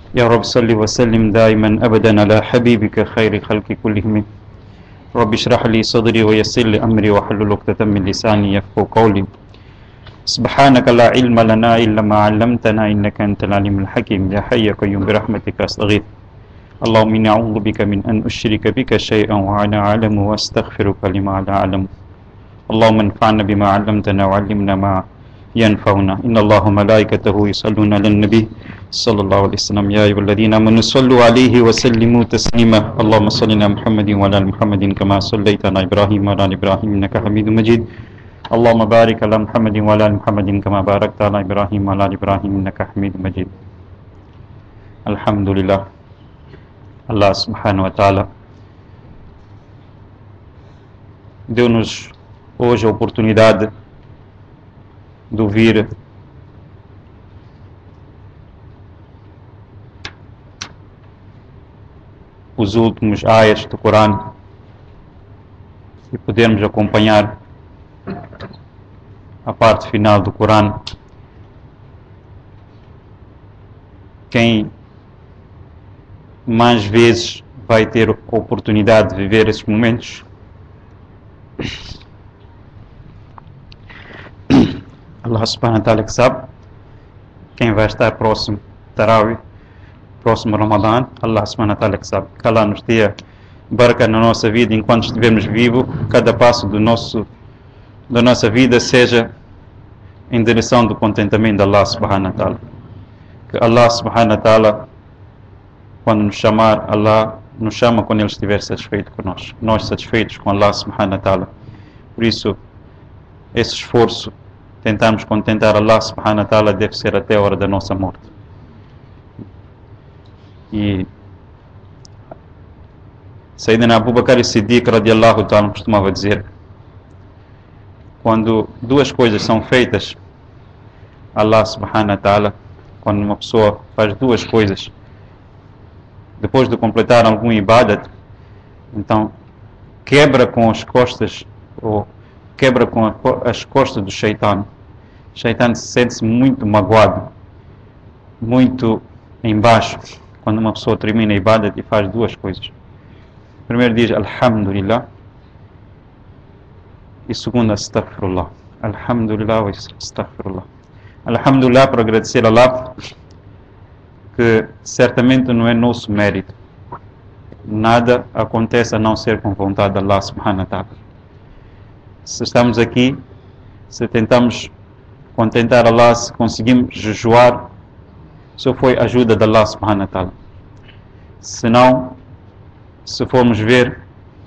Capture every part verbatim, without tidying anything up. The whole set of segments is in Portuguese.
يا رب صل وسلم دائما أبدا على حبيبك خير خلق كلهم. رب اشرح لي صدري ويسر لي أمري واحلل عقدة من لساني يفقهوا قولي. سبحانك لا علم لنا إلا ما علمتنا إنك أنت العليم الحكيم. يا حي يا قيوم برحمتك أستغيث. اللهم إني أعوذ بك من أن أشرك بك شيئا وأنا أعلم وأستغفرك لما لا أعلم. اللهم انفعنا بما علمتنا وعلمنا ما ينفعنا. إن الله وملائكته يصلون على النبي صلى الله عليه وسلم يا أيها الذين آمنوا صلوا عليه وسلموا تسليما. اللهم صل على محمد وعلى آل محمد كما صليت على إبراهيم وعلى آل إبراهيم إنك حميد مجيد. اللهم بارك على محمد وعلى آل محمد كما باركت على إبراهيم وعلى آل إبراهيم إنك حميد مجيد. الحمد لله. Allah subhanahu wa ta'ala deu-nos hoje a oportunidade de ouvir os últimos ayats do Corão e podermos acompanhar a parte final do Corão. Quem mais vezes vai ter a oportunidade de viver esses momentos, Allah subhanahu wa ta'ala que sabe. Quem vai estar próximo Tarawih, próximo Ramadã, Allah subhanahu wa ta'ala que sabe. Que Allah nos dê barca na nossa vida enquanto estivermos vivos, cada passo do nosso, da nossa vida seja em direção do contentamento de Allah subhanahu wa ta'ala. Que Allah subhanahu wa ta'ala, quando nos chamar, Allah nos chama quando Ele estiver satisfeito conosco, nós satisfeitos com Allah subhanahu wa ta'ala. Por isso, esse esforço, tentarmos contentar Allah subhanahu wa ta'ala, deve ser até a hora da nossa morte. E Sayyidina Abu Bakr as-Siddiq radiallahu ta'ala costumava dizer: quando duas coisas são feitas, Allah subhanahu wa ta'ala, quando uma pessoa faz duas coisas depois de completar algum ibadat, então quebra com as costas, ou quebra com a, as costas do shaitan. O shaitan sente-se muito magoado, muito embaixo, quando uma pessoa termina a ibadat e faz duas coisas. Primeiro diz Alhamdulillah, e segundo Astaghfirullah. Alhamdulillah e Astaghfirullah. Alhamdulillah, para agradecer a Allah, que certamente não é nosso mérito. Nada acontece a não ser com vontade de Allah subhanahu wa ta'ala. Se estamos aqui, se tentamos contentar Allah, se conseguimos jejuar, só foi ajuda de Allah subhanahu wa ta'ala. Se não, se formos ver,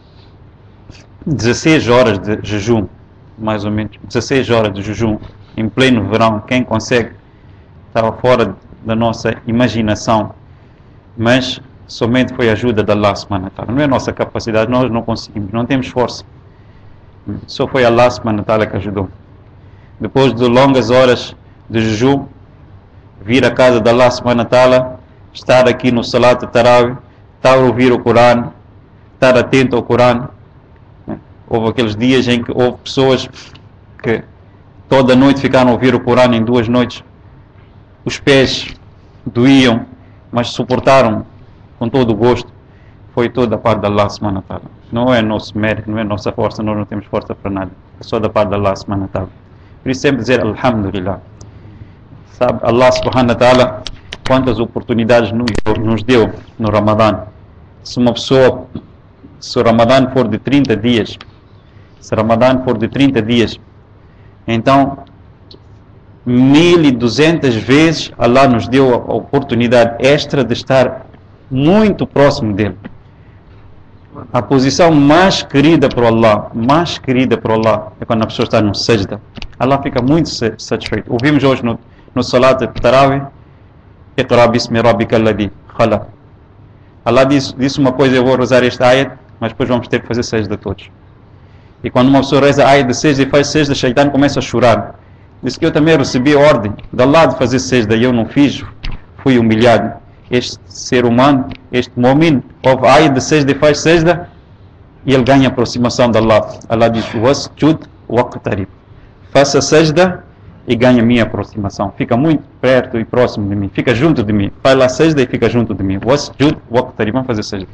dezesseis horas de jejum, mais ou menos, dezesseis horas de jejum, em pleno verão, quem consegue, estava fora da nossa imaginação, mas somente foi a ajuda de Allah subhanahu wa ta'ala. Não é a nossa capacidade, nós não conseguimos, não temos força. Só foi Allah subhanahu wa ta'ala que ajudou. Depois de longas horas de jejum, vir à casa de Allah subhanahu wa ta'ala, estar aqui no Salat Tarawih, estar a ouvir o Corão, estar atento ao Corão. Houve aqueles dias em que houve pessoas que toda noite ficaram a ouvir o Corão em duas noites. Os pés doíam, mas suportaram com todo o gosto. Foi toda a parte de Allah subhanahu wa ta'ala. Não é nosso mérito, não é nossa força, nós não temos força para nada. É só da parte de Allah subhanahu wa ta'ala. Por isso sempre dizer Alhamdulillah. Sabe, Allah subhanahu wa ta'ala quantas oportunidades nos deu no Ramadã. Se uma pessoa, se o Ramadã for de trinta dias, se o Ramadã for de trinta dias, então mil e duzentas vezes Allah nos deu a oportunidade extra de estar muito próximo dele. A posição mais querida por Allah, mais querida por Allah, é quando a pessoa está no sajda. Allah fica muito satisfeito. Ouvimos hoje no, no Salat Tarawih, Iqra bismi rabbika alladhi khalaq. Allah disse, disse uma coisa: eu vou rezar este ayat, mas depois vamos ter que fazer sajda todos. E quando uma pessoa reza ayat de sajda e faz sajda, o shaitan começa a chorar. Diz que eu também recebi a ordem de Allah de fazer sajda e eu não fiz, fui humilhado. Este ser humano, este mu'min, ouve ayat de sajda e faz sajda, e ele ganha aproximação de Allah. Allah diz: wasjud waqtarib. Faça sajda e ganha a minha aproximação. Fica muito perto e próximo de mim. Fica junto de mim. Faz lá sejda e fica junto de mim. Wasjud waqtari. Vamos fazer sejda.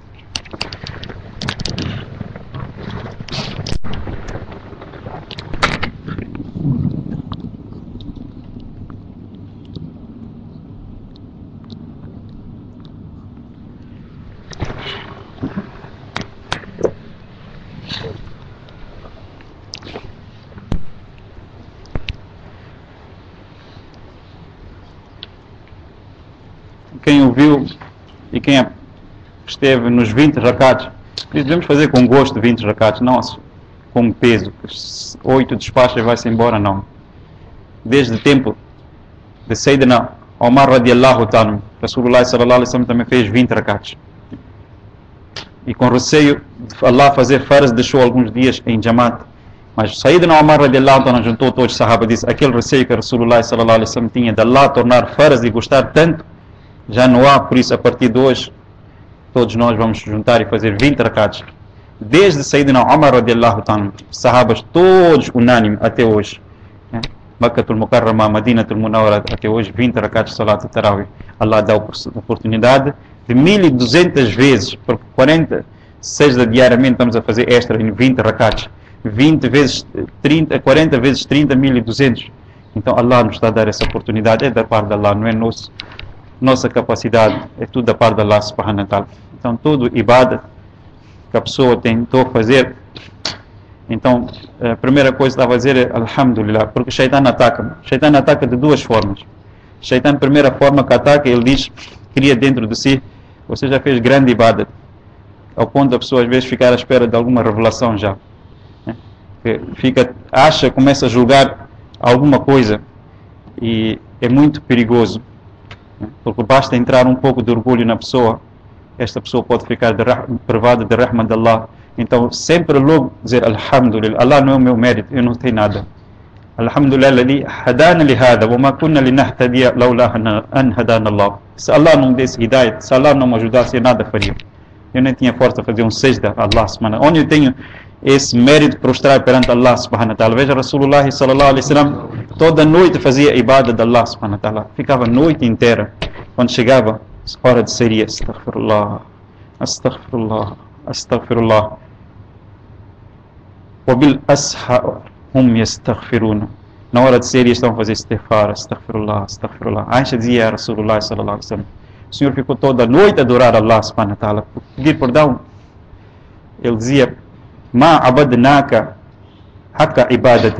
Quem ouviu e quem esteve nos vinte rakats, devemos fazer com gosto vinte rakats, não com peso. oito despachos e vai-se embora, não. Desde o tempo de Sayyidina Omar radiallahu ta'ala, Rasulullah sallallahu alaihi wasallam também fez vinte rakats. E com receio de Allah fazer faras, deixou alguns dias em Jamaat. Mas Sayyidina Omar radiallahu ta'ala juntou todos os sahaba e disse: aquele receio que Rasulullah sallallahu alaihi wasallam tinha de Allah tornar faras e gostar tanto, já não há. Por isso, a partir de hoje, todos nós vamos juntar e fazer vinte rakats. Desde Sayyidina Umar radiallahu ta'ala, sahabas todos unânimes até hoje. Makkatul Mukarrama, Madinatul Munawwara até hoje, vinte rakats de Salat Tarawih. Allah dá a oportunidade de mil e duzentas vezes, porque quarenta, sexta diariamente estamos a fazer extra em vinte rakats. vinte vezes trinta, quarenta vezes trinta, mil e duzentos. Então Allah nos está a dar essa oportunidade. É da parte de Allah, não é nosso. Nossa capacidade é tudo da parte de Allah subhanahu wa ta'ala. Então tudo ibadah que a pessoa tentou fazer, então a primeira coisa que estava a dizer é alhamdulillah, porque o shaitan ataca. O shaitan ataca de duas formas. O shaitan, a primeira forma que ataca, ele diz, cria dentro de si: você já fez grande ibadah, ao ponto da pessoa às vezes ficar à espera de alguma revelação já, né? Fica, acha, começa a julgar alguma coisa, e é muito perigoso, porque basta entrar um pouco de orgulho na pessoa, esta pessoa pode ficar de, privada de rahma de Allah. Então sempre logo dizer alhamdulillah, Allah não é o meu mérito, eu não tenho nada. Alhamdulillah alladhi hadana li hada wa ma kunna linahtadiya lawla an hadana Allah. Se Allah não me desse hidayat, se Allah não me ajudasse, eu nada faria. Eu nem tinha força para fazer um sejda a Allah subhanahu wa ta'ala. Onde eu tenho esse mérito de prostrar perante Allah subhanahu wa ta'ala. Veja Rasulullah sallallahu alaihi wasallam, toda noite fazia ibadah de Allah subhanahu wa ta'ala. Ficava a noite inteira. Quando chegava a hora de seria, astaghfirullah, astaghfirullah, astaghfirullah. Wabil ashar hum yastaghfiruna. Na hora de seria estão a fazer istighfar, astaghfirullah, astaghfirullah. Aisha dizia a Rasulullah sallallahu alaihi wasallam, o Senhor ficou toda a noite a adorar Allah subhanahu wa ta'ala, pedir perdão. Ele dizia: Ma abadnaka haqqa ibadatik.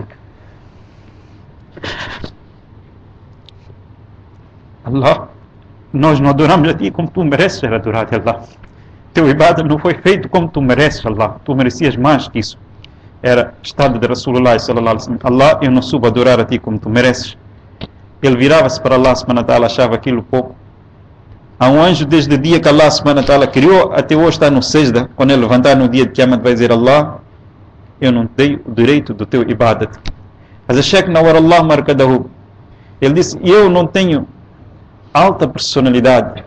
Allah, nós não adoramos a ti como tu mereces ser adorado, Allah. Teu ibadah não foi feito como tu mereces, Allah. Tu merecias mais que isso. Era estado de Rasulullah sallallahu alaihi wasallam: Allah, eu não subo a adorar a ti como tu mereces. Ele virava-se para Allah subhanahu wa ta'ala, achava aquilo pouco. Há um anjo desde o dia que Allah subhanahu wa ta'ala criou até hoje está no sejda. Quando ele levantar no dia de Qiyamah vai dizer: Allah, eu não dei o direito do teu ibadat. Mas a Sheikh Nawar Allah markadahu, ele disse: eu não tenho alta personalidade.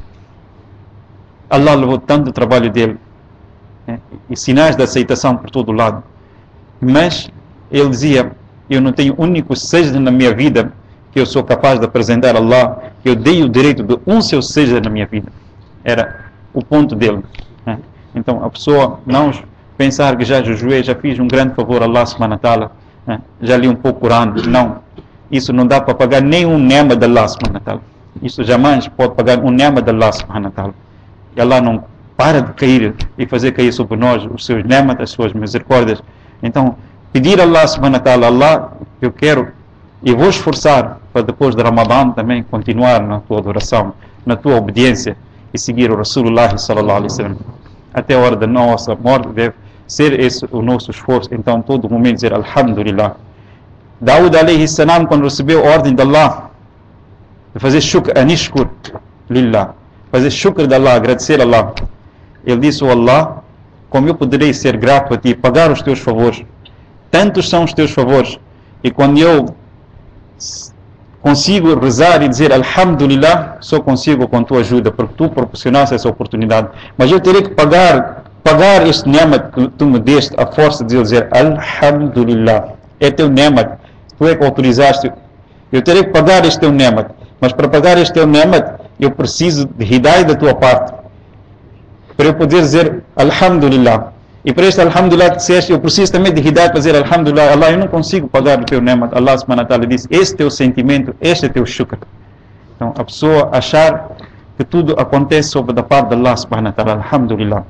Allah levou tanto o trabalho dele, né, e sinais de aceitação por todo lado. Mas ele dizia: eu não tenho único sejda na minha vida que eu sou capaz de apresentar a Allah, que eu dei o direito de um seu sejda na minha vida. Era o ponto dele, né? Então a pessoa não pensar que já jejuei, já fiz um grande favor a Allah subhanahu wa ta'ala, né? Já li um pouco o Corão. Não, isso não dá para pagar nenhum nema de Allah subhanahu wa ta'ala. Isso jamais pode pagar um nema de Allah subhanahu wa ta'ala. E Allah não para de cair e fazer cair sobre nós os seus nemas, as suas misericórdias. Então pedir a Allah subhanahu wa ta'ala: Allah, eu quero e vou esforçar para depois de Ramadã também continuar na tua adoração, na tua obediência e seguir o Rasulullah sallallahu alaihi wasallam. Até a hora da nossa morte deve ser esse o nosso esforço. Então todo momento dizer alhamdulillah. Daud alaihi salam, quando recebeu a ordem de Allah de fazer shukr, anishkur lillah, fazer shukr de Allah, agradecer a Allah, ele disse: oh Allah, como eu poderei ser grato a ti, pagar os teus favores? Tantos são os teus favores, e quando eu consigo rezar e dizer alhamdulillah, só consigo com tua ajuda, porque tu proporcionaste essa oportunidade. Mas eu terei que pagar pagar este nemat que tu me deste, a força de dizer alhamdulillah. É teu nemat, tu é que autorizaste Eu terei que pagar este teu nemat. Mas para pagar este teu nemat, eu preciso de hidayah da tua parte. Para eu poder dizer Alhamdulillah. E para este Alhamdulillah que disseste, eu preciso também de hidayah para dizer Alhamdulillah. Allah, eu não consigo pagar o teu nemat. Allah subhanahu wa ta'ala diz, este teu sentimento, este é teu shukr. Então a pessoa achar que tudo acontece sobre da parte de Allah subhanahu wa ta'ala. Alhamdulillah.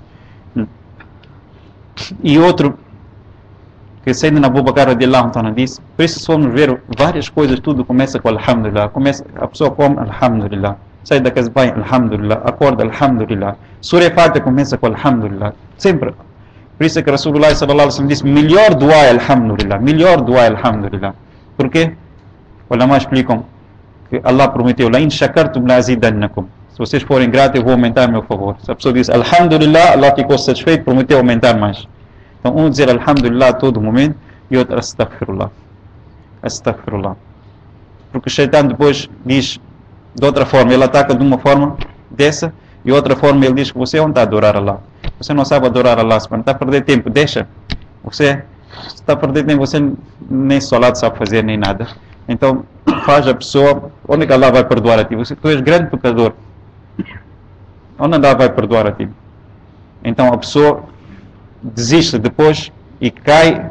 E outro, que Sayyidina Abu Bakr radiallahu anhu disse, por isso se formos ver várias coisas, tudo começa com Alhamdulillah. Começa, a pessoa come Alhamdulillah. Sai da casa, vai Alhamdulillah. Acorda Alhamdulillah. Surah Fatiha começa com Alhamdulillah. Sempre. Por isso é que Rasulullah sallallahu alaihi wasallam disse, melhor dua é Alhamdulillah. Melhor dua é Alhamdulillah. Por quê? Os ulama explicam que Allah prometeu, la in shakartum la azidannakum. Se vocês forem gratos, eu vou aumentar a meu favor. Se a pessoa diz Alhamdulillah, Allah ficou satisfeito, prometeu aumentar mais. Então, um dizer Alhamdulillah a todo momento e outro Astaghfirullah. Astaghfirullah. Porque o Shaitan depois diz de outra forma, ele ataca de uma forma dessa e outra forma ele diz que você não está a adorar Allah. Você não sabe adorar Allah, está a perder tempo, deixa. Você está a perder tempo, você nem salat sabe fazer nem nada. Então, faz a pessoa, onde é que Allah vai perdoar a ti? Você, tu és grande pecador. Onde Allah vai perdoar a ti? Então a pessoa desiste depois e cai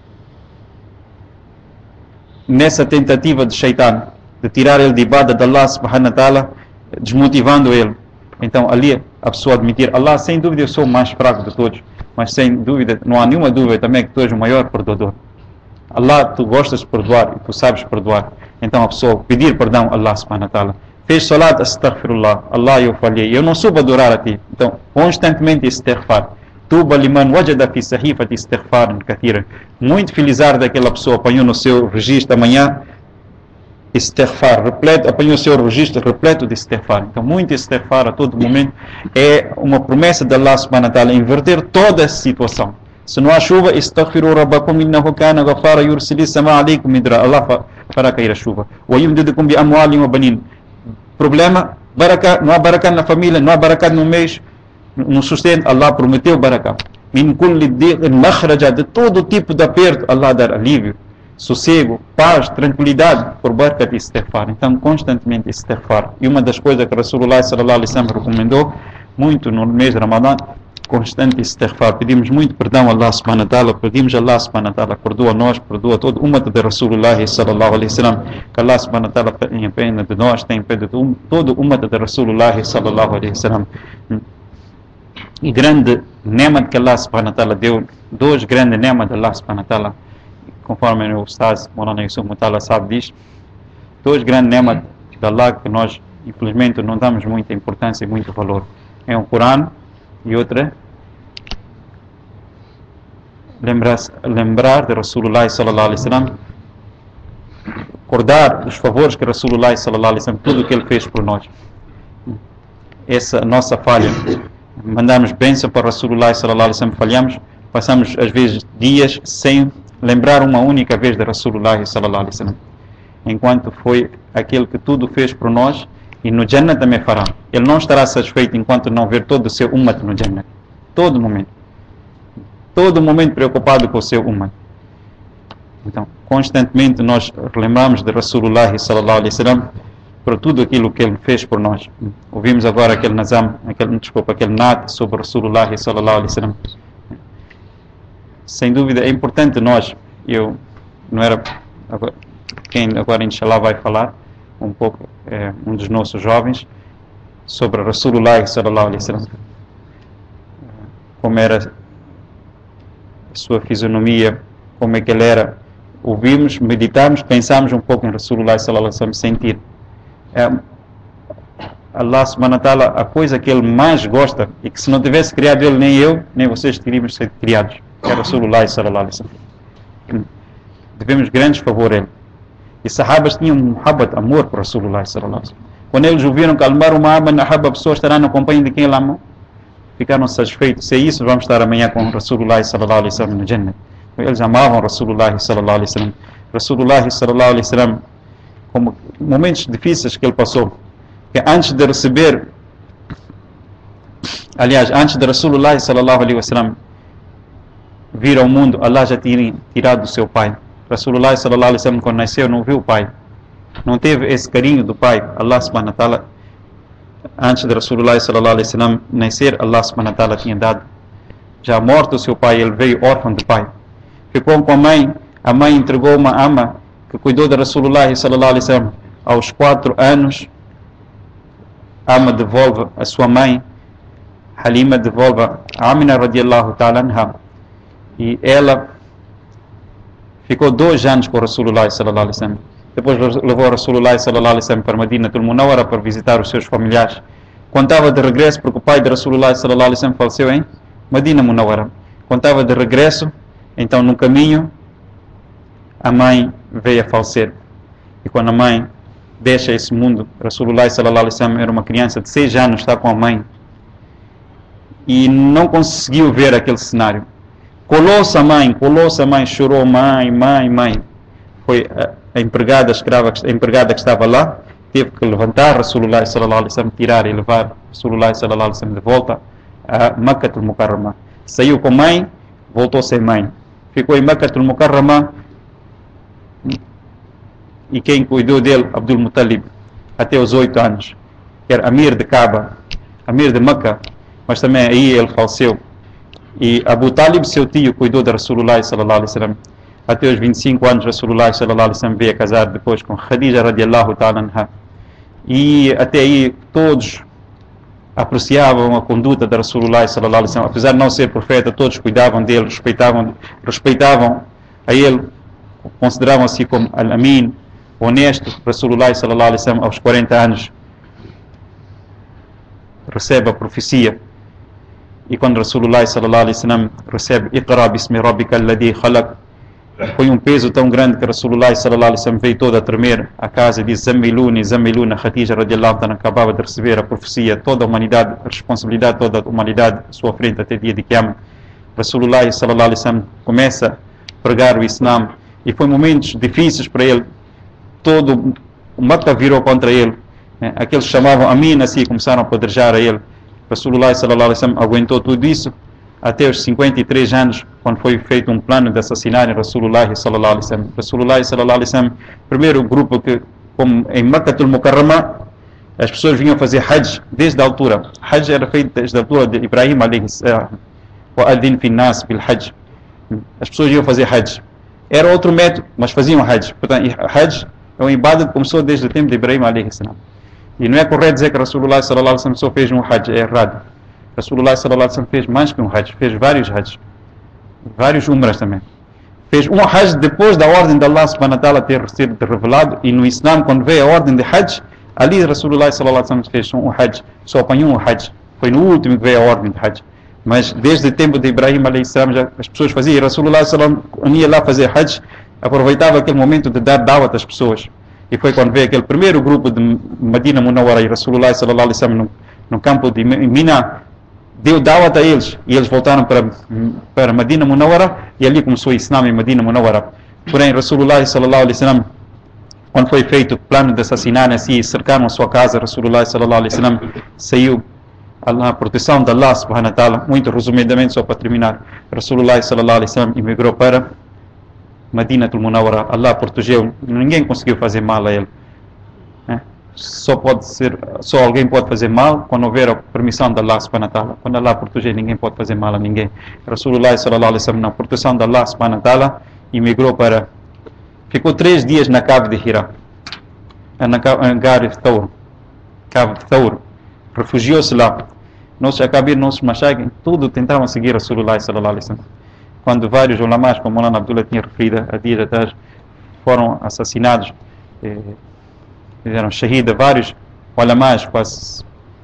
nessa tentativa de Shaitan, de tirar ele de ibada de Allah subhanahu wa ta'ala, desmotivando ele. Então ali a pessoa admitir, Allah, sem dúvida eu sou o mais fraco de todos, mas sem dúvida, não há nenhuma dúvida também que tu és o maior perdoador. Allah, tu gostas de perdoar e tu sabes perdoar. Então a pessoa pedir perdão a Allah subhanahu wa ta'ala. Fez salat, astaghfirullah, Allah, eu falhei, eu não soube adorar a ti. Então constantemente istighfar. Tuba liman wajada fi sahifati istighfaran kathiran. Muito felizar daquela pessoa apanhou no seu registro amanhã istighfar, repleto, apanhou o seu registro repleto de istighfar. Então muito istighfar a todo momento é uma promessa de Allah subhanahu wa ta'ala inverter toda a situação. Se não há chuva, istaghfiru rabbakum innahu kana ghafara yursilis sama alaykum midra. Allah fará cair a chuva. Wa yumdidukum bi amwalin wa banin. Problema, baraka, não há baraka na família, não há baraka no mês, no sustento, Allah prometeu baraka. Min kulli dhiqin makhraja, de todo tipo de aperto, Allah dar alívio, sossego, paz, tranquilidade, por barca de istighfar. Então, constantemente istighfar. E uma das coisas que Rasulullah sallallahu alaihi wasallam recomendou muito no mês de Ramadã, constante istighfar. Pedimos muito perdão a Allah subhanahu wa ta'ala, pedimos a Allah subhanahu wa ta'ala, perdoa nós, perdoa todo o ummah de Rasulullah sallallahu alaihi wasallam, que Allah subhanahu wa ta'ala tenha pena de nós, tenha pena de todo o ummah de Rasulullah sallallahu alaihi wasallam. E grande nemat que Allah subhanahu wa ta'ala deu, dois grandes nemat de Allah subhanahu wa ta'ala, conforme o Ustaz Maulana Yusuf Mutala sabe diz, dois grandes nemat de Allah que nós infelizmente não damos muita importância e muito valor. É o Corão e outra lembrar, lembrar de Rasulullah sallallahu alaihi wasallam, recordar os favores que Rasulullah sallallahu alaihi wasallam, tudo o que ele fez por nós. Essa nossa falha, mandamos bênção para Rasulullah sallallahu alaihi wasallam, falhamos, passamos às vezes dias sem lembrar uma única vez de Rasulullah sallallahu alaihi wasallam, enquanto foi aquele que tudo fez por nós. E no Jannah também fará. Ele não estará satisfeito enquanto não ver todo o seu ummah no Jannah. Todo momento. Todo momento preocupado com o seu ummah. Então, constantemente nós lembramos de Rasulullah sallallahu alaihi wasallam por tudo aquilo que ele fez por nós. Ouvimos agora aquele nazam, aquele, desculpa, aquele nat sobre Rasulullah sallallahu alaihi wasallam. Sem dúvida é importante nós, eu não era, agora, quem agora inshallah vai falar um pouco, é, um dos nossos jovens, sobre Rasulullah sallallahu alaihi wasallam, como era a sua fisionomia, como é que ele era. Ouvimos, meditamos, pensamos um pouco em Rasulullah sallallahu alaihi wasallam, sentir. É, Allah subhanahu wa ta'ala, a coisa que ele mais gosta, e que se não tivesse criado ele, nem eu, nem vocês teríamos sido criados, é Rasulullah sallallahu alaihi wasallam. Devemos grandes favores a ele. E sahabas tinham um muhabbat, amor por Rasulullah sallallahu alaihi wasallam. Quando eles ouviram que almar uma aba na haba, a pessoa estará na companhia de quem ele ama, ficaram satisfeitos. Se é isso, vamos estar amanhã com Rasulullah sallallahu alaihi wasallam no Jannah. Eles amavam Rasulullah sallallahu alaihi wasallam. Rasulullah sallallahu alaihi wasallam, como momentos difíceis que ele passou, que antes de receber, aliás, antes de Rasulullah sallallahu alaihi wasallam vir ao mundo, Allah já tinha tirado do seu pai. Rasulullah sallallahu alaihi wasallam, quando nasceu, não viu o pai. não teve esse carinho do pai. Allah subhanahu wa ta'ala, antes de Rasulullah sallallahu alaihi wasallam nascer, Allah subhanahu wa ta'ala tinha dado, já morto o seu pai, ele veio órfão de pai. Ficou com a mãe, a mãe entregou uma ama que cuidou de Rasulullah sallallahu alaihi wasallam. Aos quatro anos, a ama devolve a sua mãe, Halima devolve a Amina radiallahu ta'ala anha, e ela ficou dois anos com Rasulullah sallallahu alaihi wasallam. Depois levou Rasulullah sallallahu alaihi wasallam para Madinatul Munawwara para visitar os seus familiares. Quando estava de regresso, porque o pai de Rasulullah sallallahu alaihi wasallam faleceu em Madina Munawwara. Quando estava de regresso, então no caminho, a mãe veio a falecer. E quando a mãe deixa esse mundo, Rasulullah sallallahu alaihi wasallam era uma criança de seis anos, está com a mãe, e não conseguiu ver aquele cenário. Colou-se a mãe, colou-se a mãe, chorou, mãe, mãe, mãe. Foi a, a empregada, a escrava, a empregada que estava lá, teve que levantar Rasulullah sallallahu alaihi wasallam, tirar e levar Rasulullah sallallahu alaihi wasallam de volta a Makkatul Mukarrama. Saiu com a mãe, voltou sem mãe. Ficou em Makkatul Mukarrama, e quem cuidou dele, Abdul Muttalib, até os oito anos, que era Amir de Kaaba, Amir de Meca, mas também aí ele faleceu. E Abu Talib, seu tio, cuidou de Rasulullah sallallahu alaihi wasallam. Até os vinte e cinco anos, Rasulullah sallallahu alaihi wasallam veio a casar depois com Khadija radiallahu ta'ala anha. E até aí todos apreciavam a conduta de Rasulullah sallallahu alaihi wasallam. Apesar de não ser profeta, todos cuidavam dele, respeitavam, respeitavam a ele, consideravam-se como Al-Amin, honesto. Rasulullah sallallahu alaihi wasallam, aos quarenta anos, recebe a profecia. E quando Rasulullah sallallahu alaihi wasallam recebe Iqra bismi rabbika alladhi khalaq, foi um peso tão grande que Rasulullah sallallahu alaihi wasallam veio todo a tremer a casa e diz: Zammiluni, Zammiluni. Khadija radiallahu ta'ala acabava de receber a profecia, toda a humanidade, a responsabilidade toda a humanidade à sua frente até dia de Qiyamah. Rasulullah sallallahu alaihi wasallam começa a pregar o Islam, e foi momentos difíceis para ele. Todo o Makkah virou contra ele, né? Aqueles que chamavam Amin assim começaram a apedrejar a ele. Rasulullah sallallahu alaihi wasallam aguentou tudo isso até os cinquenta e três anos, quando foi feito um plano de assassinar Rasulullah sallallahu alaihi wasallam. Rasulullah sallallahu alaihi wasallam, primeiro grupo que, como em Makkatul Mukarrama, as pessoas vinham fazer Hajj desde a altura. Hajj era feito desde a altura de Ibrahim alaihi salam. Wa adhin fi nas bil Hajj. As pessoas iam fazer Hajj. Era outro método, mas faziam Hajj. Portanto, Hajj é uma ibadah que começou desde o tempo de Ibrahim alaihi salam. E não é correto dizer que Rasulullah sallallahu alaihi wasallam só fez um Hajj, é errado. Rasulullah sallallahu alaihi wasallam fez mais que um Hajj, fez vários Hajj, vários Umras também. Fez um Hajj depois da ordem de Allah subhanahu wa ta'ala ter sido revelado, e no Islam, quando veio a ordem de Hajj, ali Rasulullah sallallahu alaihi wasallam fez um Hajj, só apanhou um Hajj. Foi no último que veio a ordem de Hajj. Mas desde o tempo de Ibrahim alaihi salam já as pessoas faziam, e Rasulullah sallallahu alaihi wasallam ia lá fazer Hajj, aproveitava aquele momento de dar dawat às pessoas. E foi quando veio aquele primeiro grupo de Madina Munawwara, e Rasulullah sallallahu alaihi wasallam no, no campo de Mina deu dawat a eles, e eles voltaram para, para Madina Munawwara, e ali começou o Islam em Madina Munawwara. Porém, Rasulullah sallallahu alaihi wasallam, quando foi feito o plano de assassinar assim, cercaram a sua casa, Rasulullah sallallahu alaihi wasallam saiu a proteção de Allah subhanahu wa ta'ala. Muito resumidamente, só para terminar, Rasulullah sallallahu alaihi wasallam emigrou para Madinatul Munawwara. Allah protegeu, ninguém conseguiu fazer mal a ele, né? Só pode ser, só alguém pode fazer mal quando houver a permissão de Allah subhanahu wa ta'ala. Quando Allah proteger, ninguém pode fazer mal a ninguém. Rasulullah sallallahu alaihi wasallam, na proteção de Allah subhanahu wa ta'ala, emigrou para, ficou três dias na cave de Hira, na cave de Thawr, cave de Thawr, refugiou-se lá. Nossos Akabir, nossos Mashayikh, tudo tentavam seguir Rasulullah sallallahu alaihi wasallam. Quando vários ulamás, como Maulana Abdullah tinha referido há dias atrás, foram assassinados, eh, fizeram shahida, vários ulamás, quase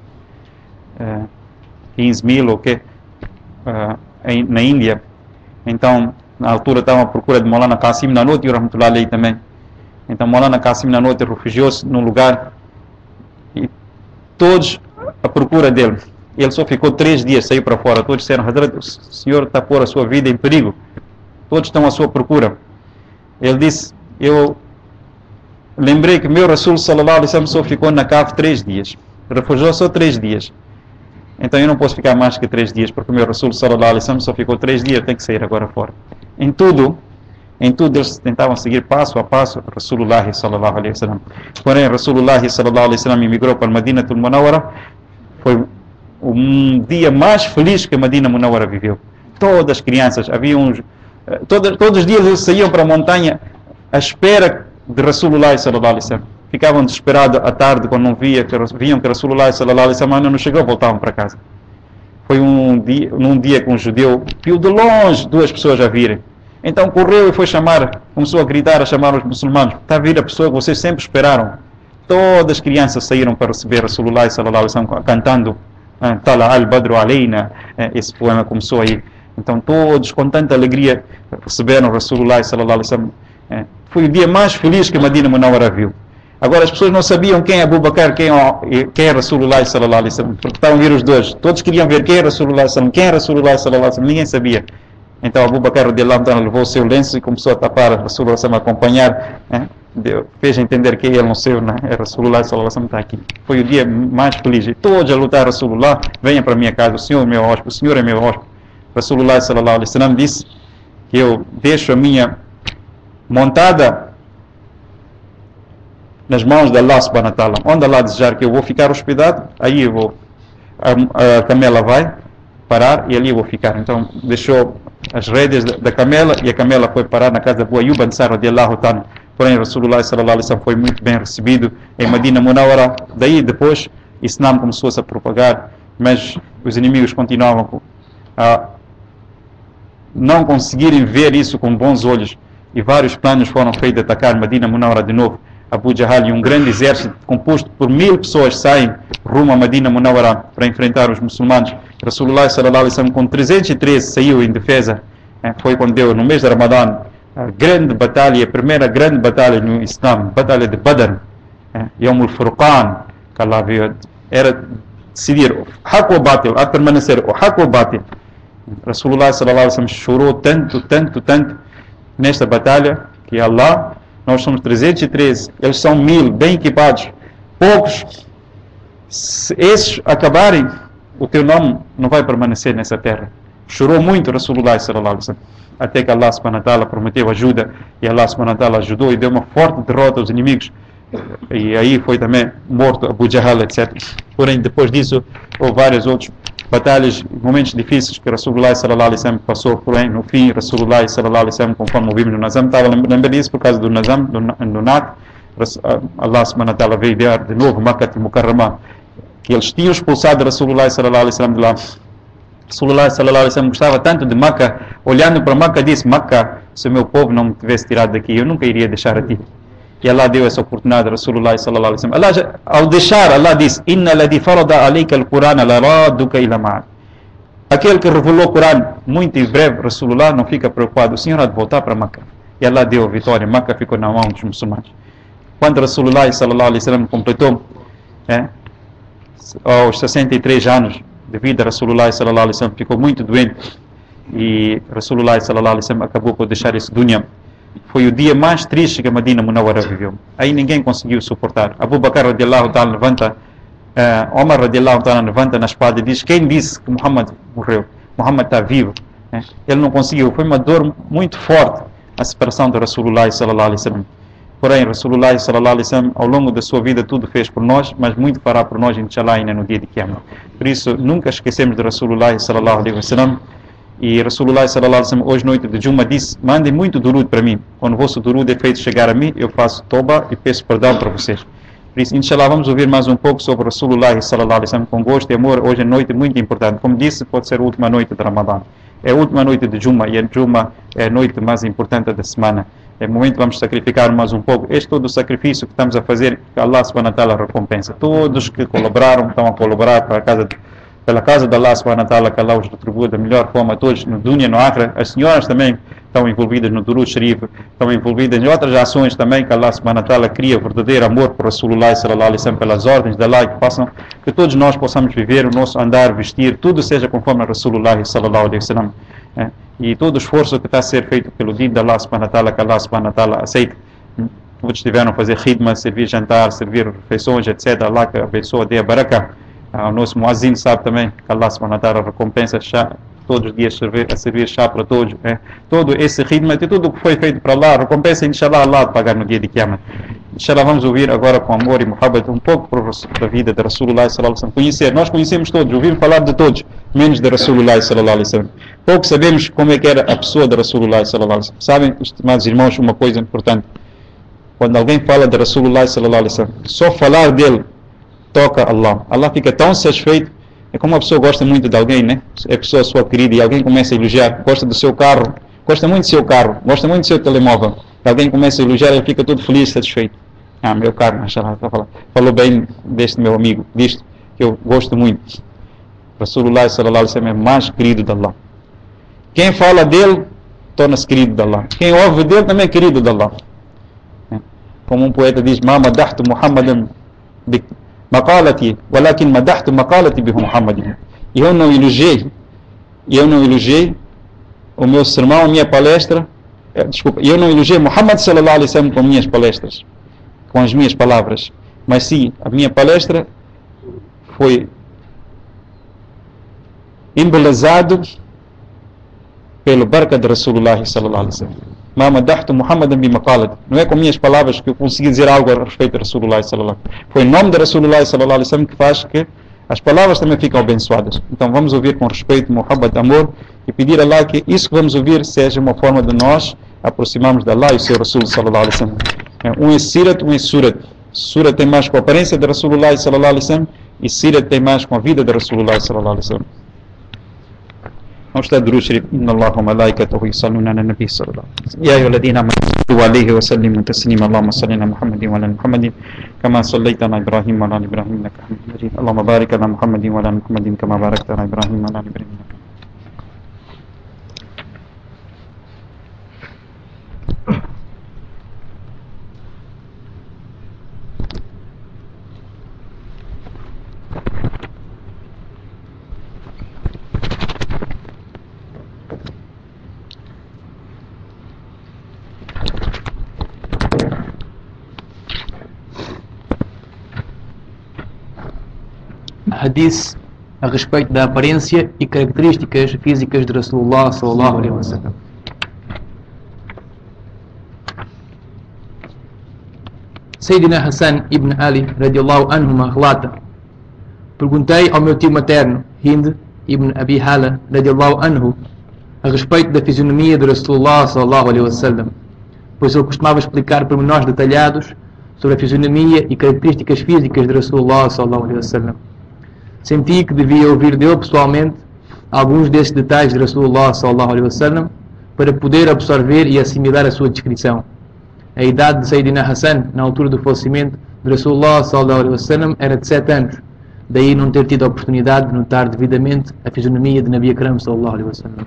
eh, quinze mil ou quê, uh, em, na Índia. Então, na altura estavam à procura de Maulana Qasim Nanoti, rahmatullah alayhi também. Então, Maulana Qasim Nanoti refugiou-se num lugar, e todos à procura dele. Ele só ficou três dias, saiu para fora. Todos disseram: Hadrat, o senhor está a pôr a sua vida em perigo. Todos estão à sua procura. Ele disse: eu lembrei que meu Rasul sallallahu alaihi wasallam só ficou na cave três dias. Refugiou só três dias. Então eu não posso ficar mais que três dias, porque o meu Rasul sallallahu alaihi wasallam só ficou três dias, tem que sair agora fora. Em tudo, Em tudo eles tentavam seguir passo a passo Rasulullah sallallahu alaihi wasallam. Porém, Rasulullah sallallahu alaihi wasallam emigrou para Madinatul Munawwara. Foi um dia mais feliz que a Madina Munawwara viveu. Todas as crianças, havia uns, todos, todos os dias eles saíam para a montanha à espera de Rasulullah sallallahu alaihi wasallam. Ficavam desesperados à tarde quando não via, que, viam que Rasulullah sallallahu alaihi wasallam não chegou, voltavam para casa. Foi um dia, num dia que um judeu viu de longe duas pessoas a virem. Então correu e foi chamar, começou a gritar, a chamar os muçulmanos. Está a vir a pessoa que vocês sempre esperaram. Todas as crianças saíram para receber Rasulullah sallallahu alaihi wasallam cantando Tala al-Badru Aleina. Esse poema começou aí. Então todos com tanta alegria receberam Rasulullah sallallahu alaihi wasallam. Foi o dia mais feliz que Madina Munawwara viu. Agora as pessoas não sabiam quem é Abu Bakr, quem é, quem é Rasulullah sallallahu alaihi wasallam, porque estavam a ver os dois. Todos queriam ver quem é Rasulullah sallallahu alaihi wasallam, quem é Rasulullah sallallahu alaihi wasallam, ninguém sabia. Então Abu Bakr radiallahu anhu levou o seu lenço e começou a tapar a Rasulullah sallallahu alaihi wasallam, a acompanhar, né? Deu, fez entender que ele não sei, né? É Rasulullah sallallahu alaihi wasallam está aqui. Foi o dia mais feliz. E todos a lutar, Rasulullah, venha para a minha casa, o Senhor é meu hóspede, o Senhor é meu hóspede. Rasulullah sallallahu alaihi wasallam disse que eu deixo a minha montada nas mãos de Allah subhanahu wa ta'ala. Onde Allah desejar que eu vou ficar hospedado, aí eu vou, a, a camela vai parar e ali eu vou ficar. Então deixou as rédeas da, da camela e a camela foi parar na casa de Abu Ayyub Ansari radiallahu ta'ala. Porém Rasulullah sallallahu alaihi wasallam foi muito bem recebido em Madina Munawwara. Daí depois o Islam começou a se propagar, mas os inimigos continuavam a não conseguirem ver isso com bons olhos e vários planos foram feitos de atacar Madina Munawwara de novo. Abu Jahal e um grande exército composto por mil pessoas saem rumo a Madina Munawwara para enfrentar os muçulmanos. Rasulullah sallallahu alaihi wasallam com trezentos e treze saiu em defesa. Foi quando deu no mês de Ramadã a grande batalha, a primeira grande batalha no Islam, batalha de Badr, Yawm al-Furqan, que Allah veio, era decidir o haq ou batil, a permanecer o haq ou batil. Rasulullah sallallahu alaihi wasallam chorou tanto, tanto, tanto nesta batalha que Allah, nós somos trezentos e treze, eles são mil, bem equipados, poucos, se esses acabarem, o teu nome não vai permanecer nessa terra. Chorou muito Rasulullah sallallahu alaihi wasallam, até que Allah subhanahu wa ta'ala prometeu ajuda e Allah subhanahu wa ta'ala ajudou e deu uma forte derrota aos inimigos. E aí foi também morto Abu Jahal, etcétera. Porém, depois disso, houve várias outras batalhas, momentos difíceis que Rasulullah sallallahu alaihi wasallam passou. Porém, no fim, Rasulullah sallallahu alaihi wasallam, conforme ouvimos no Nazam, estava lembrando disso por causa do Nazam, do, do Nat. Allah subhanahu wa ta'ala veio dar de novo Makkah al-Mukarramah, que eles tinham expulsado Rasulullah sallallahu alaihi wasallam de lá. Rasulullah sallallahu alaihi wasallam gostava tanto de Makkah, olhando para Makkah disse: Makkah, se o meu povo não me tivesse tirado daqui, eu nunca iria deixar a ti. E Allah deu essa oportunidade a Rasulullah sallallahu alaihi wasallam. Allah, ao deixar, Allah disse: Inna ladhi farada alayka al-Quran la radduka ila ma'ad. Aquele que revelou o Corão muito em breve, Rasulullah não fica preocupado, o Senhor há de voltar para Makkah. E Allah deu a vitória, Makkah ficou na mão dos muçulmanos. Quando Rasulullah sallallahu alaihi wasallam completou é, aos sessenta e três anos de vida, Rasulullah sallallahu alaihi wasallam ficou muito doente e Rasulullah sallallahu alaihi wasallam acabou por deixar esse dunya. Foi o dia mais triste que a Madina Munawwara viveu. Aí ninguém conseguiu suportar. Abu Bakr radiallahu ta'ala levanta, uh, Omar radiallahu ta'ala levanta na espada e diz: quem disse que Muhammad morreu? Muhammad está vivo. É. Ele não conseguiu. Foi uma dor muito forte a separação de Rasulullah sallallahu alaihi wasallam. Porém, Rasulullah sallallahu alaihi wasallam, ao longo da sua vida, tudo fez por nós, mas muito fará por nós, inshallah, ainda no dia de Qiyamah. Por isso, nunca esquecemos de Rasulullah sallallahu alaihi wasallam. E Rasulullah sallallahu alaihi wasallam, hoje noite de Juma, disse: mandem muito durud para mim. Quando o vosso durud é feito chegar a mim, eu faço toba e peço perdão para vocês. Por isso, inshallah, vamos ouvir mais um pouco sobre Rasulullah sallallahu alaihi wasallam com gosto e amor. Hoje é noite muito importante. Como disse, pode ser a última noite de Ramadã. É a última noite de Juma e a Juma é a noite mais importante da semana. É o momento que vamos sacrificar mais um pouco. Este todo o sacrifício que estamos a fazer, que Allah subhanahu wa ta'ala recompensa. Todos que colaboraram, estão a colaborar para a casa de pela casa de Allah subhanahu wa ta'ala, que Allah os retribua da melhor forma a todos, no dunya e no akhira. As senhoras também estão envolvidas no Durud Sharif, estão envolvidas em outras ações também, que Allah subhanahu wa ta'ala cria verdadeiro amor por Rasulullah sallallahu alaihi wasallam, pelas ordens de Allah, que façam que todos nós possamos viver o nosso andar, vestir, tudo seja conforme a Rasulullah sallallahu alaihi wasallam. É? E todo o esforço que está a ser feito pelo din de Allah subhanahu wa ta'ala, que Allah subhanahu wa ta'ala aceite. Todos tiveram a fazer khidma, servir jantar, servir refeições, etcétera. Allah que abençoe, dê a barakah. O nosso muazzin sabe também que Allah subhanahu wa ta'ala recompensa todos os dias servir, a servir chá para todos, é, todo esse ritmo, tudo o que foi feito para Allah, recompensa, inshallah, Allah pagar no dia de Qiyamah. Inshallah, vamos ouvir agora com amor e muhabbat um pouco da vida de Rasulullah sallallahu alaihi wasallam. Conhecer, nós conhecemos todos, ouvimos falar de todos, menos de Rasulullah sallallahu alaihi wasallam. Pouco sabemos como é que era a pessoa de Rasulullah sallallahu alaihi wasallam. Sabem, estimados irmãos, uma coisa importante. Quando alguém fala de Rasulullah sallallahu alaihi wasallam, só falar dele toca Allah. Allah fica tão satisfeito. É como uma pessoa gosta muito de alguém, né? É a pessoa sua querida e alguém começa a elogiar, gosta do seu carro, gosta muito do seu carro, gosta muito do seu telemóvel. E alguém começa a elogiar, ele fica todo feliz, satisfeito. Ah, meu caro, mashallah, falou bem deste meu amigo, disto que eu gosto muito. Rasulullah sallallahu alaihi wasallam é mais querido de Allah. Quem fala dele, torna-se querido de Allah. Quem ouve dele também é querido de Allah. Como um poeta diz, ma madahtu Muhammadan bi maqalati, walakin madahtu maqalati bi Muhammadin. E eu não elogiei, e eu não elogiei o meu sermão, a minha palestra, desculpa, eu não elogiei Muhammad sallallahu alaihi wasallam com minhas palestras, com as minhas palavras, mas sim, a minha palestra foi embelezado pelo barca de Rasulullah sallallahu alaihi wasallam. Ma madahtu Muhammadan bi maqalati. Não é com minhas palavras que eu consegui dizer algo a respeito de Rasulullah sallallahu alaihi wasallam. Foi em nome de Rasulullah sallallahu alaihi wasallam que faz que as palavras também ficam abençoadas. Então vamos ouvir com respeito, muhabbat, amor, e pedir a Allah que isso que vamos ouvir seja uma forma de nós aproximarmos de Allah e o seu Rasul sallallahu alaihi wasallam. Um é sirat, um é surat. Surat tem mais com a aparência de Rasulullah sallallahu alaihi wasallam e sirat tem mais com a vida de Rasulullah sallallahu alaihi wasallam. أستاذ دروس إن الله وملائكته يصلون على النبي صلى الله عليه وسلم يا أيها الذين آمنوا صلوا عليه وسلموا تسليما اللهم صل على محمد وعلى محمد كما صليت على إبراهيم وعلى آل إبراهيم إنك حميد مجيد اللهم بارك على محمد وعلى آل محمد كما باركت على إبراهيم وعلى آل إبراهيم إنك Hadith a respeito da aparência e características físicas de Rasulullah sallallahu alaihi wasallam. Sayyidina Hassan ibn Ali radiallahu anhuma relata: perguntei ao meu tio materno Hind ibn Abi Hala radiallahu anhu a respeito da fisionomia de Rasulullah sallallahu alaihi wasallam, pois ele costumava explicar pormenores detalhados sobre a fisionomia e características físicas de Rasulullah sallallahu alaihi wasallam. Senti que devia ouvir dele pessoalmente alguns desses detalhes de Rasulullah sallallahu alaihi wasallam para poder absorver e assimilar a sua descrição. A idade de Sayyidina Hassan na altura do falecimento de Rasulullah sallallahu alaihi wasallam era de sete anos, daí não ter tido a oportunidade de notar devidamente a fisionomia de Nabi Akram sallallahu alaihi wasallam.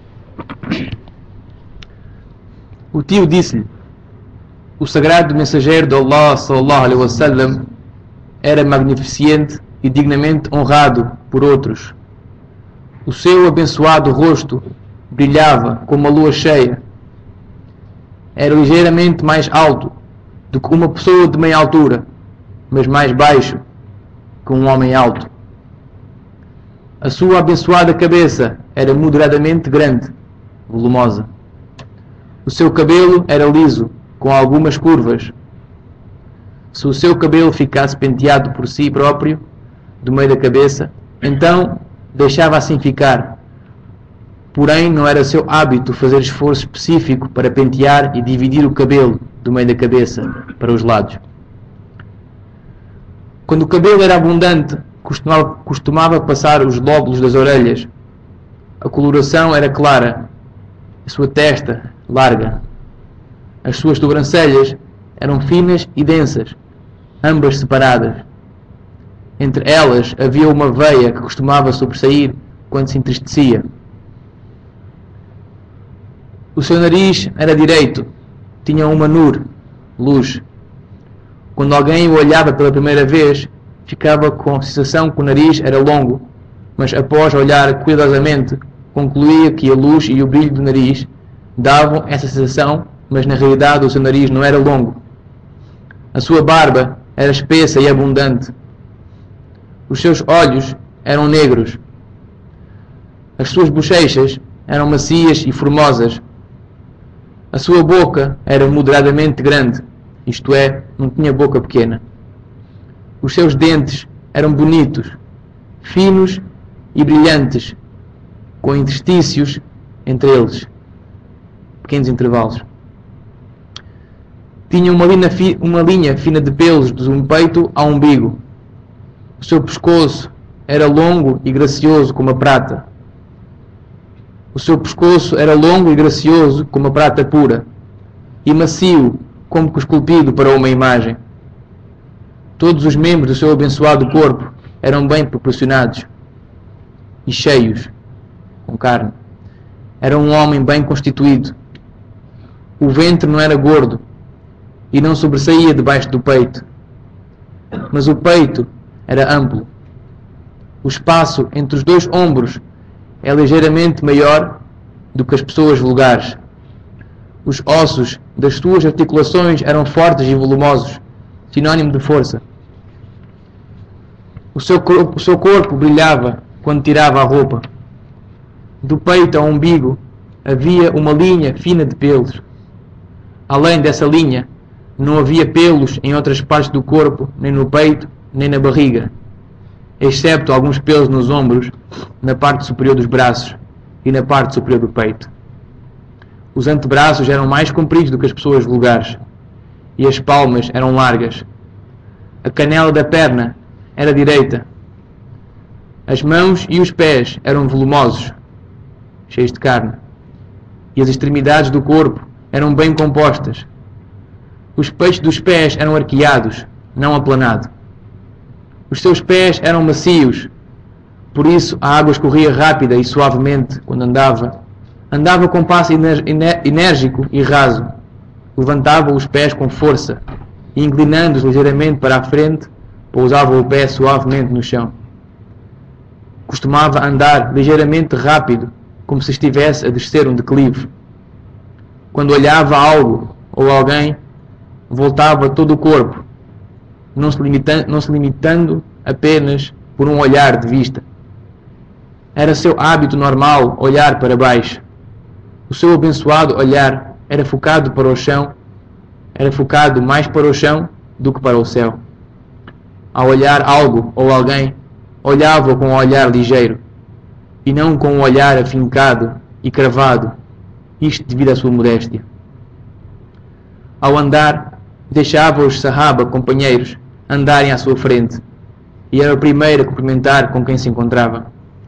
O tio disse-lhe: o sagrado mensageiro de Allah sallallahu alaihi wasallam era magnificente e dignamente honrado por outros. O seu abençoado rosto brilhava como a lua cheia. Era ligeiramente mais alto do que uma pessoa de meia altura, mas mais baixo que um homem alto. A sua abençoada cabeça era moderadamente grande, volumosa. O seu cabelo era liso, com algumas curvas. Se o seu cabelo ficasse penteado por si próprio, do meio da cabeça, então deixava assim ficar. Porém, não era seu hábito fazer esforço específico para pentear e dividir o cabelo do meio da cabeça para os lados. Quando o cabelo era abundante, costumava, costumava passar os lóbulos das orelhas. A coloração era clara, a sua testa larga. As suas sobrancelhas eram finas e densas, ambas separadas. Entre elas havia uma veia que costumava sobressair quando se entristecia. O seu nariz era direito, tinha uma nur, luz. Quando alguém o olhava pela primeira vez, ficava com a sensação que o nariz era longo, mas após olhar cuidadosamente, concluía que a luz e o brilho do nariz davam essa sensação, mas na realidade o seu nariz não era longo. A sua barba era espessa e abundante. Os seus olhos eram negros. As suas bochechas eram macias e formosas. A sua boca era moderadamente grande, isto é, não tinha boca pequena. Os seus dentes eram bonitos, finos e brilhantes, com interstícios entre eles, pequenos intervalos. Tinha uma linha, fi, uma linha fina de pelos do peito ao umbigo. O seu pescoço era longo e gracioso como a prata. O seu pescoço era longo e gracioso como a prata pura, e macio como que esculpido para uma imagem. Todos os membros do seu abençoado corpo eram bem proporcionados e cheios, com carne. Era um homem bem constituído. O ventre não era gordo e não sobressaía debaixo do peito, mas o peito era amplo. O espaço entre os dois ombros é ligeiramente maior do que as pessoas vulgares. Os ossos das suas articulações eram fortes e volumosos, sinónimo de força. O seu corpo, o seu corpo brilhava quando tirava a roupa. Do peito ao umbigo havia uma linha fina de pelos. Além dessa linha, não havia pelos em outras partes do corpo, nem no peito, nem na barriga, excepto alguns pelos nos ombros, na parte superior dos braços e na parte superior do peito. Os antebraços eram mais compridos do que as pessoas vulgares, e as palmas eram largas. A canela da perna era direita. As mãos e os pés eram volumosos, cheios de carne, e as extremidades do corpo eram bem compostas. Os peitos dos pés eram arqueados, não aplanado. Os seus pés eram macios, por isso a água escorria rápida e suavemente quando andava. Andava com passo enérgico e raso. Levantava os pés com força e, inclinando-os ligeiramente para a frente, pousava o pé suavemente no chão. Costumava andar ligeiramente rápido, como se estivesse a descer um declive. Quando olhava algo ou alguém, voltava todo o corpo, não se limitando, não se limitando apenas por um olhar de vista. Era seu hábito normal olhar para baixo. O seu abençoado olhar era focado para o chão, era focado mais para o chão do que para o céu. Ao olhar algo ou alguém, olhava com um olhar ligeiro, e não com um olhar afincado e cravado, isto devido à sua modéstia. Ao andar, deixava os sahaba, companheiros, andarem à sua frente, e era o primeiro a cumprimentar com quem se encontrava.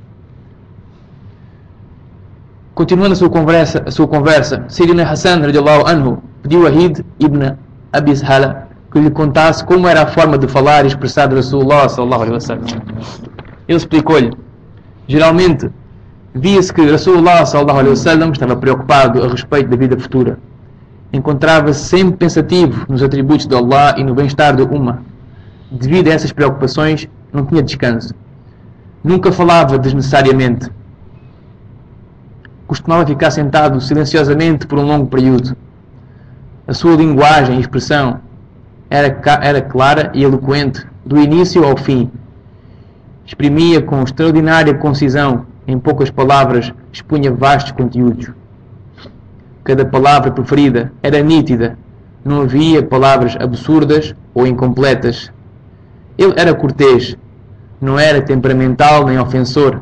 Continuando a sua conversa, a sua conversa, Sayyidina Hassan radiallahu anhu pediu a Hind ibn Abi Hala que lhe contasse como era a forma de falar e expressar de Rasulullah sallallahu alaihi wasallam. Ele explicou-lhe. Geralmente, via-se que Rasulullah sallallahu alaihi wasallam estava preocupado a respeito da vida futura. Encontrava-se sempre pensativo nos atributos de Allah e no bem-estar do Ummah. Devido a essas preocupações, não tinha descanso. Nunca falava desnecessariamente. Costumava ficar sentado silenciosamente por um longo período. A sua linguagem e expressão era, era clara e eloquente, do início ao fim. Exprimia com extraordinária concisão, em poucas palavras, expunha vastos conteúdos. Cada palavra preferida era nítida, não havia palavras absurdas ou incompletas. Ele era cortês, não era temperamental nem ofensor.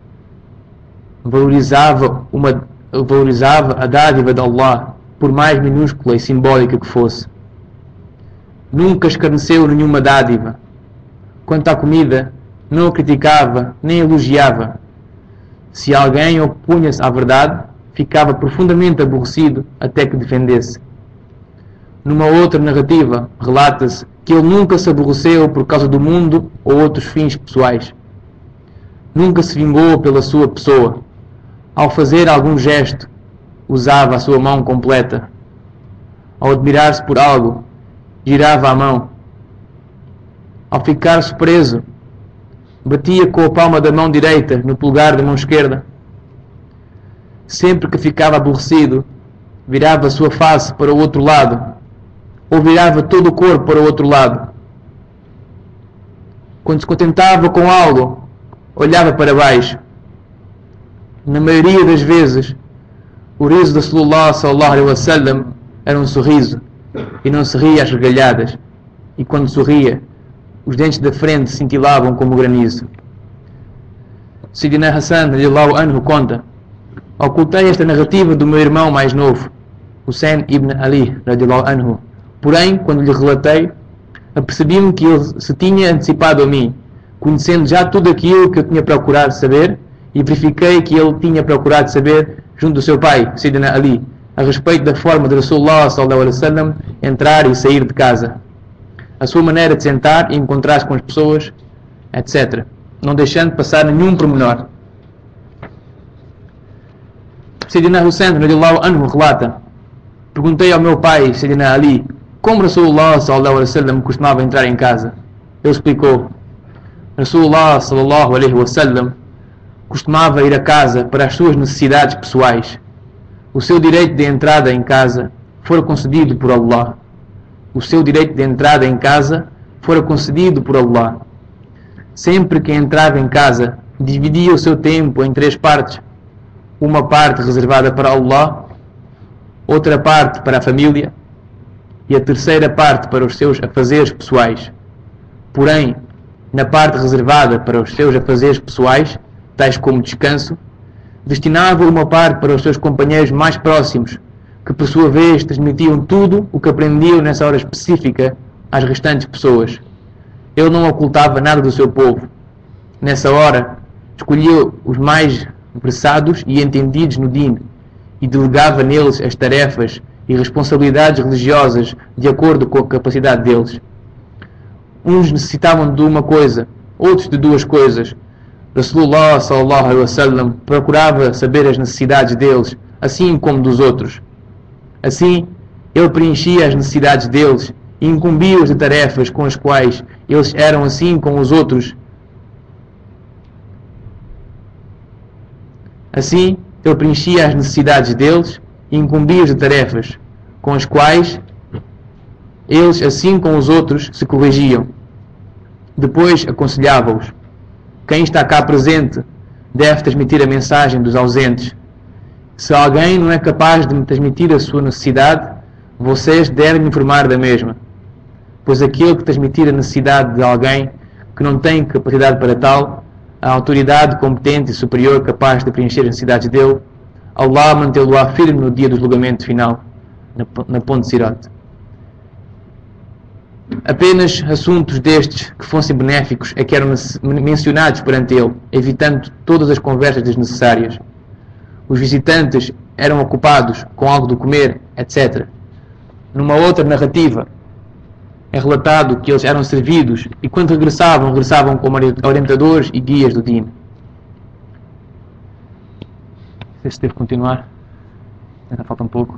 Valorizava, uma, valorizava a dádiva de Allah, por mais minúscula e simbólica que fosse. Nunca escarneceu nenhuma dádiva. Quanto à comida, não a criticava nem elogiava. Se alguém opunha-se à verdade, ficava profundamente aborrecido até que defendesse. Numa outra narrativa, relata-se que ele nunca se aborreceu por causa do mundo ou outros fins pessoais. Nunca se vingou pela sua pessoa. Ao fazer algum gesto, usava a sua mão completa. Ao admirar-se por algo, girava a mão. Ao ficar surpreso, batia com a palma da mão direita no polegar da mão esquerda. Sempre que ficava aborrecido, virava a sua face para o outro lado, ou virava todo o corpo para o outro lado. Quando se contentava com algo, olhava para baixo. Na maioria das vezes, o riso de Rasulullah sallallahu alaihi wasallam era um sorriso e não se ria às regalhadas, e quando sorria, os dentes da frente cintilavam como granizo. Sayyidina Hassan radiallahu anhu conta: ocultei esta narrativa do meu irmão mais novo, Hussein ibn Ali radiallahu anhu. Porém, quando lhe relatei, apercebi-me que ele se tinha antecipado a mim, conhecendo já tudo aquilo que eu tinha procurado saber, e verifiquei que ele tinha procurado saber junto do seu pai, Sayyidina Ali, a respeito da forma de Rasulullah sallallahu alaihi wasallam entrar e sair de casa, a sua maneira de sentar e encontrar-se com as pessoas, etcétera, não deixando passar nenhum pormenor. Sayyidina Hussein radiallahu anhu relata: perguntei ao meu pai, Sayyidina Ali, como Rasulullah sallallahu alaihi wasallam costumava entrar em casa. Ele explicou: Rasulullah sallallahu alaihi wasallam costumava ir a casa para as suas necessidades pessoais. O seu direito de entrada em casa fora concedido por Allah. O seu direito de entrada em casa fora concedido por Allah. Sempre que entrava em casa, dividia o seu tempo em três partes: uma parte reservada para Allah, outra parte para a família e a terceira parte para os seus afazeres pessoais. Porém, na parte reservada para os seus afazeres pessoais, tais como descanso, destinava uma parte para os seus companheiros mais próximos, que por sua vez transmitiam tudo o que aprendiam nessa hora específica às restantes pessoas. Ele não ocultava nada do seu povo. Nessa hora, escolhia os mais versados e entendidos no Din e delegava neles as tarefas e responsabilidades religiosas de acordo com a capacidade deles. Uns necessitavam de uma coisa, outros de duas coisas. Rasulullah sallallahu alaihi wasallam procurava saber as necessidades deles, assim como dos outros. Assim, ele preenchia as necessidades deles e incumbia-os de tarefas com as quais eles eram assim como os outros. Assim, ele preenchia as necessidades deles e incumbia-os de tarefas com as quais eles, assim como os outros, se corrigiam. Depois aconselhava-os: quem está cá presente deve transmitir a mensagem dos ausentes. Se alguém não é capaz de me transmitir a sua necessidade, vocês devem me informar da mesma. Pois aquele que transmitir a necessidade de alguém que não tem capacidade para tal, a autoridade competente e superior capaz de preencher as necessidades dele, Allah mantê-lo-á firme no dia do julgamento final, na, na ponte Sirat. Apenas assuntos destes que fossem benéficos é que eram mencionados perante ele, evitando todas as conversas desnecessárias. Os visitantes eram ocupados com algo de comer, etcétera. Numa outra narrativa, é relatado que eles eram servidos e quando regressavam, regressavam como orientadores e guias do Din. Não sei se devo continuar. Ainda falta um pouco.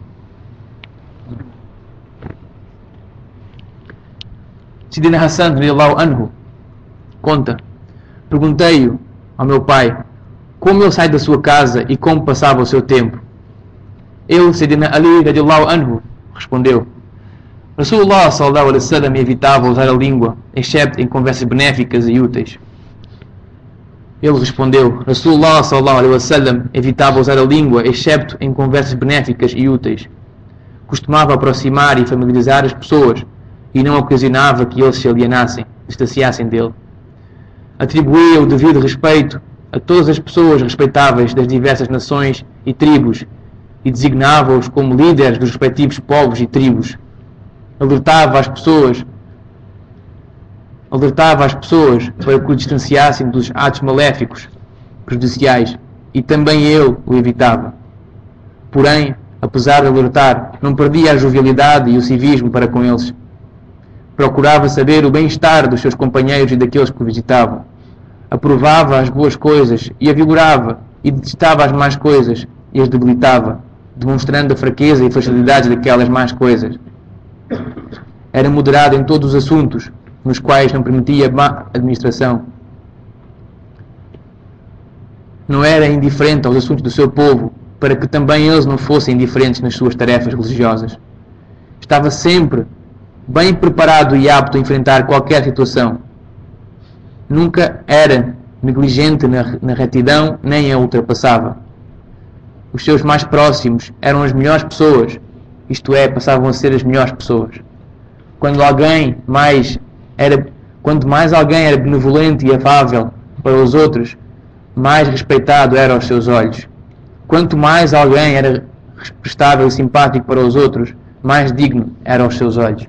Sayyidina Hassan radiallahu anhu conta: perguntei-o ao meu pai como ele sai da sua casa e como passava o seu tempo. Ele, Sayyidina Ali radiallahu anhu, respondeu: Rasulullah sallallahu alaihi wasallam evitava usar a língua, exceto em conversas benéficas e úteis. Ele respondeu: Rasulullah sallallahu alaihi wasallam evitava usar a língua, exceto em conversas benéficas e úteis. Costumava aproximar e familiarizar as pessoas e não ocasionava que eles se alienassem, distanciassem dele. Atribuía o devido respeito a todas as pessoas respeitáveis das diversas nações e tribos e designava-os como líderes dos respectivos povos e tribos. Alertava as pessoas alertava as pessoas para que o distanciassem dos atos maléficos, prejudiciais, e também ele o evitava. Porém, apesar de alertar, não perdia a jovialidade e o civismo para com eles. Procurava saber o bem-estar dos seus companheiros e daqueles que o visitavam. Aprovava as boas coisas e avigorava, e detestava as más coisas e as debilitava, demonstrando a fraqueza e fragilidade daquelas más coisas. Era moderado em todos os assuntos, nos quais não permitia má administração. Não era indiferente aos assuntos do seu povo, para que também eles não fossem indiferentes nas suas tarefas religiosas. Estava sempre bem preparado e apto a enfrentar qualquer situação. Nunca era negligente na, na retidão, nem a ultrapassava. os seus mais próximos eram as melhores pessoas, isto é, passavam a ser as melhores pessoas. Quando alguém mais era, quanto mais alguém era benevolente e afável para os outros, mais respeitado era aos seus olhos. Quanto mais alguém era prestável e simpático para os outros, mais digno era aos seus olhos.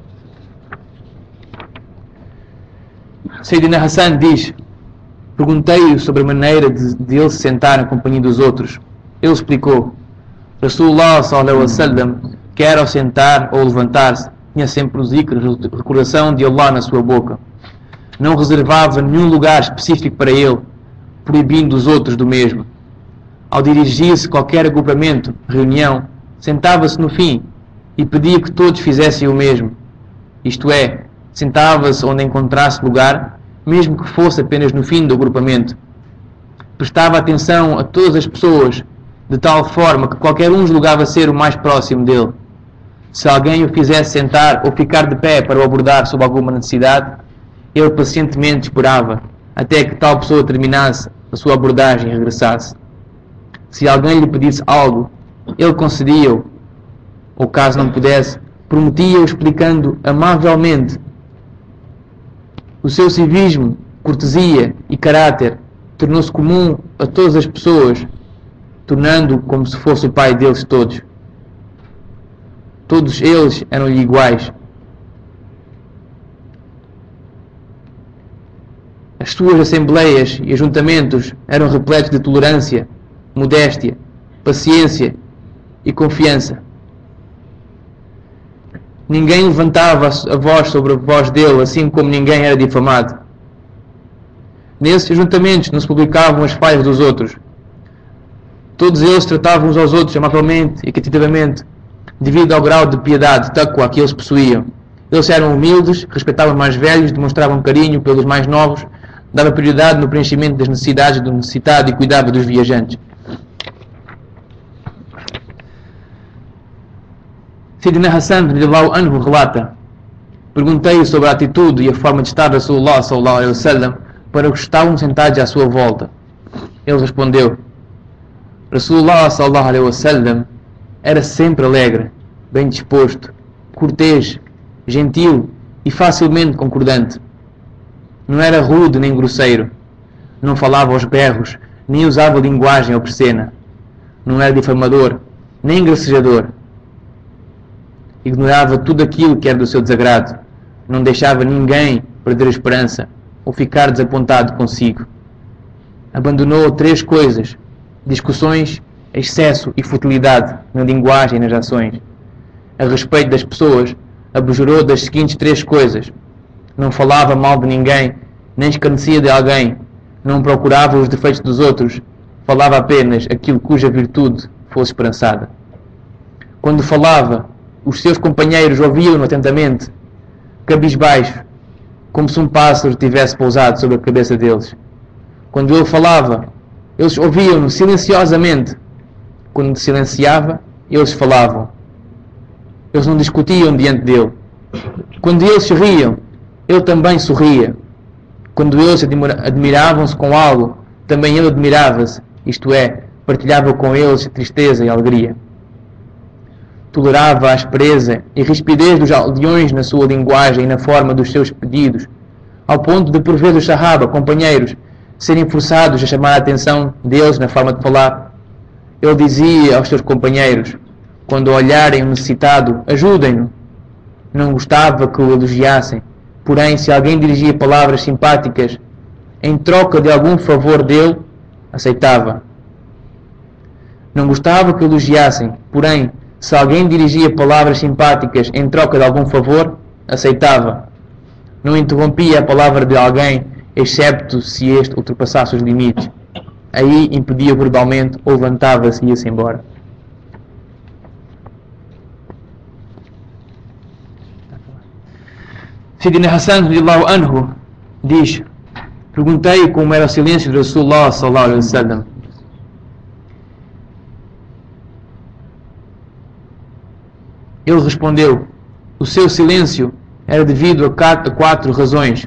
Sayyidina Hassan diz: perguntei-o sobre a maneira de, de ele se sentar na companhia dos outros. Ele explicou: Rasulullah sallallahu alaihi wasallam, quer ao sentar ou levantar-se, tinha sempre o zikr, a recordação de Allah na sua boca. Não reservava nenhum lugar específico para ele, proibindo os outros do mesmo. Ao dirigir-se a qualquer agrupamento, reunião, sentava-se no fim e pedia que todos fizessem o mesmo. Isto é, sentava-se onde encontrasse lugar, mesmo que fosse apenas no fim do agrupamento. Prestava atenção a todas as pessoas, de tal forma que qualquer um julgava ser o mais próximo dele. Se alguém o fizesse sentar ou ficar de pé para o abordar sob alguma necessidade, ele pacientemente esperava, até que tal pessoa terminasse a sua abordagem e regressasse. Se alguém lhe pedisse algo, ele concedia-o, ou caso não pudesse, prometia-o explicando amavelmente. O seu civismo, cortesia e caráter tornou-se comum a todas as pessoas, tornando-o como se fosse o pai deles todos. Todos eles eram-lhe iguais. As suas assembleias e ajuntamentos eram repletos de tolerância, modéstia, paciência e confiança. Ninguém levantava a voz sobre a voz dele, assim como ninguém era difamado. Nesses ajuntamentos não se publicavam as falhas dos outros. Todos eles tratavam uns aos outros amavelmente e cativamente, devido ao grau de piedade, taqwa que eles possuíam. Eles eram humildes, respeitavam os mais velhos, demonstravam carinho pelos mais novos, dava prioridade no preenchimento das necessidades do necessitado e cuidava dos viajantes. Sayyidina Hassan radiyallahu anhu relata: perguntei-o sobre a atitude e a forma de estar de Rasulullah sallallahu alaihi wasallam para os que estavam sentados à sua volta. Ele respondeu: Rasulullah sallallahu alaihi wasallam era sempre alegre, bem disposto, cortês, gentil e facilmente concordante. Não era rude nem grosseiro, não falava aos berros, nem usava linguagem obscena. Não era difamador, nem gracejador. Ignorava tudo aquilo que era do seu desagrado. Não deixava ninguém perder a esperança ou ficar desapontado consigo. Abandonou três coisas: discussões, excesso e futilidade na linguagem e nas ações. A respeito das pessoas, abjurou das seguintes três coisas: não falava mal de ninguém, nem escarnecia de alguém, não procurava os defeitos dos outros, falava apenas aquilo cuja virtude fosse esperançada. Quando falava, os seus companheiros ouviam-no atentamente, cabisbaixo, como se um pássaro tivesse pousado sobre a cabeça deles. Quando ele falava, eles ouviam-no silenciosamente. Quando silenciava, eles falavam. Eles não discutiam diante dele. Quando eles sorriam, ele também sorria. Quando eles admiravam-se com algo, também ele admirava-se, isto é, partilhava com eles tristeza e alegria. Tolerava a aspereza e rispidez dos aldeões na sua linguagem e na forma dos seus pedidos, ao ponto de, por vezes, os sahaba, companheiros, serem forçados a chamar a atenção deles na forma de falar. Ele dizia aos seus companheiros, quando olharem o necessitado, ajudem-no. Não gostava que o elogiassem, porém, se alguém dirigia palavras simpáticas em troca de algum favor dele, aceitava. Não gostava que o elogiassem, porém, se alguém dirigia palavras simpáticas em troca de algum favor, aceitava. Não interrompia a palavra de alguém, excepto se este ultrapassasse os limites. Aí impedia verbalmente ou levantava-se e ia-se embora. Sayyidina Hassan radiyallahu anhu diz: perguntei como era o silêncio de Rasulullah sallallahu alaihi wasallam. Ele respondeu: o seu silêncio era devido a quatro razões: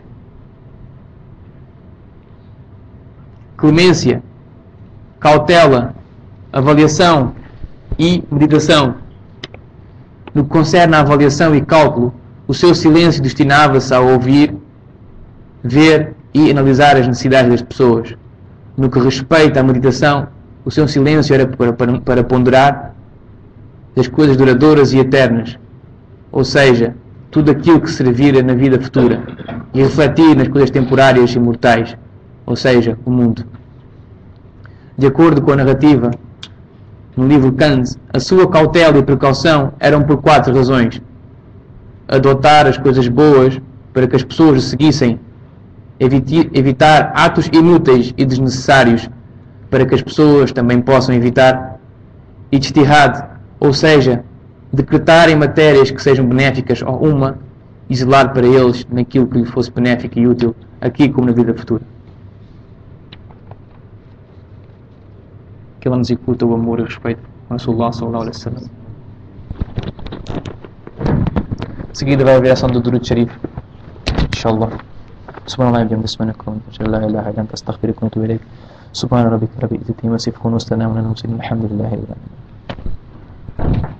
clemência, cautela, avaliação e meditação. No que concerne à avaliação e cálculo, o seu silêncio destinava-se a ouvir, ver e analisar as necessidades das pessoas. No que respeita à meditação, o seu silêncio era para, para, para ponderar as coisas duradouras e eternas, ou seja, tudo aquilo que servir na vida futura, e refletir nas coisas temporárias e mortais, ou seja, o mundo. De acordo com a narrativa, no livro Kanz, a sua cautela e precaução eram por quatro razões: adotar as coisas boas para que as pessoas o seguissem, evitar atos inúteis e desnecessários para que as pessoas também possam evitar, e ijtihad, ou seja, decretar em matérias que sejam benéficas a uma e zelar para eles naquilo que lhe fosse benéfico e útil, aqui como na vida futura. Que ela nos incuta o amor e o respeito com Rasulullah sallallahu alaihi wasallam. Em seguida vai haver a ação do Durud Sharif, inshallah. Subhanallah wa bihamdihi, la ilaha illa anta, astaghfiruka wa atubu ilayk. Subhana rabbika rabbil izzati amma yasifun wa salamun alal mursalin, walhamdulillahi rabbil alamin.